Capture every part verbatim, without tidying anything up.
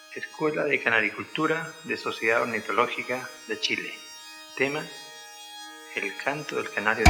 Escuela de Canaricultura de Sociedad Ornitológica de Chile. Tema: el canto del canario.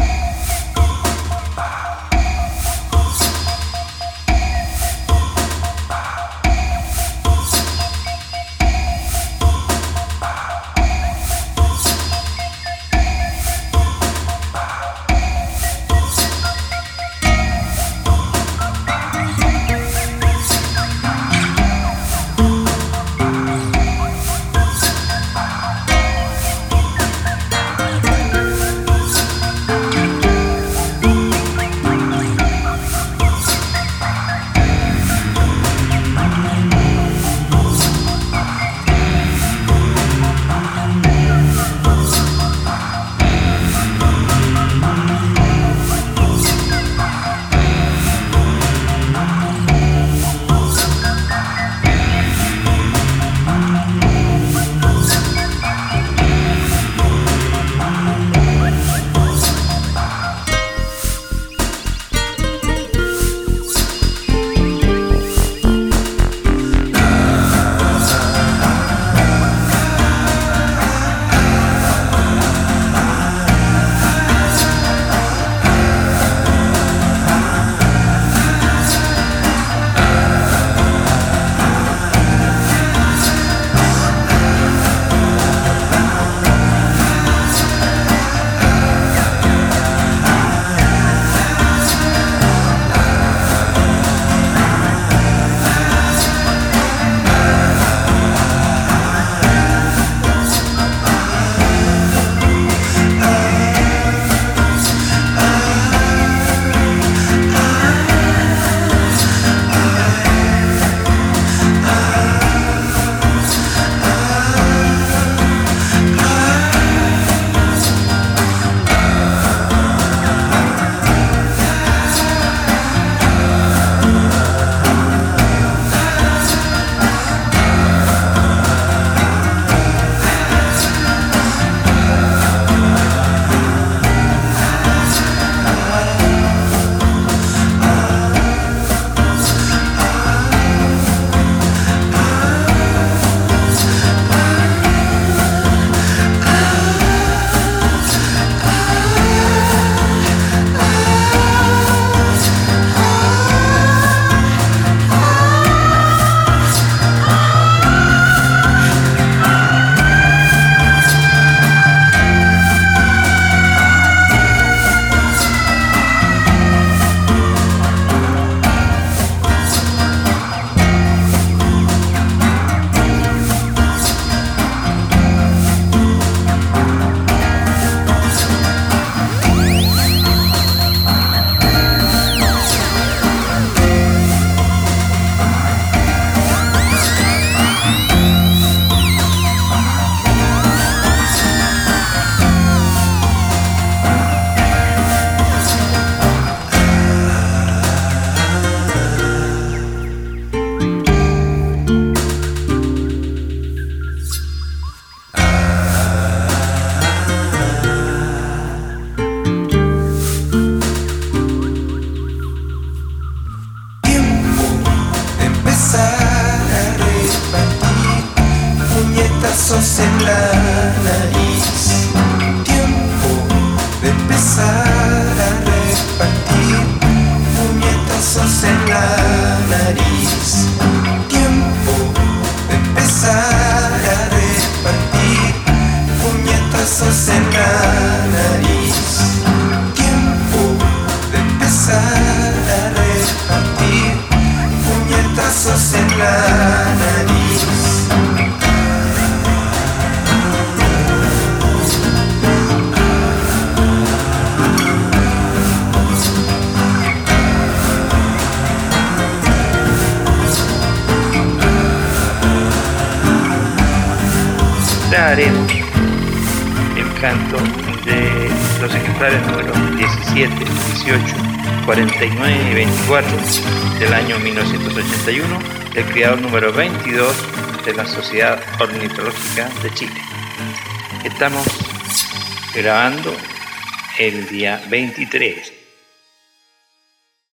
Puñetazos en la nariz. Tiempo de empezar a repartir puñetazos en la nariz. Tiempo de empezar a repartir puñetazos en la nariz. Tiempo de empezar a repartir puñetazos en la nariz. Haremos el canto de los ejemplares número diecisiete, dieciocho, cuarenta y nueve y veinticuatro del año mil novecientos ochenta y uno, del criador número veintidós de la Sociedad Ornitológica de Chile. Estamos grabando el día veintitrés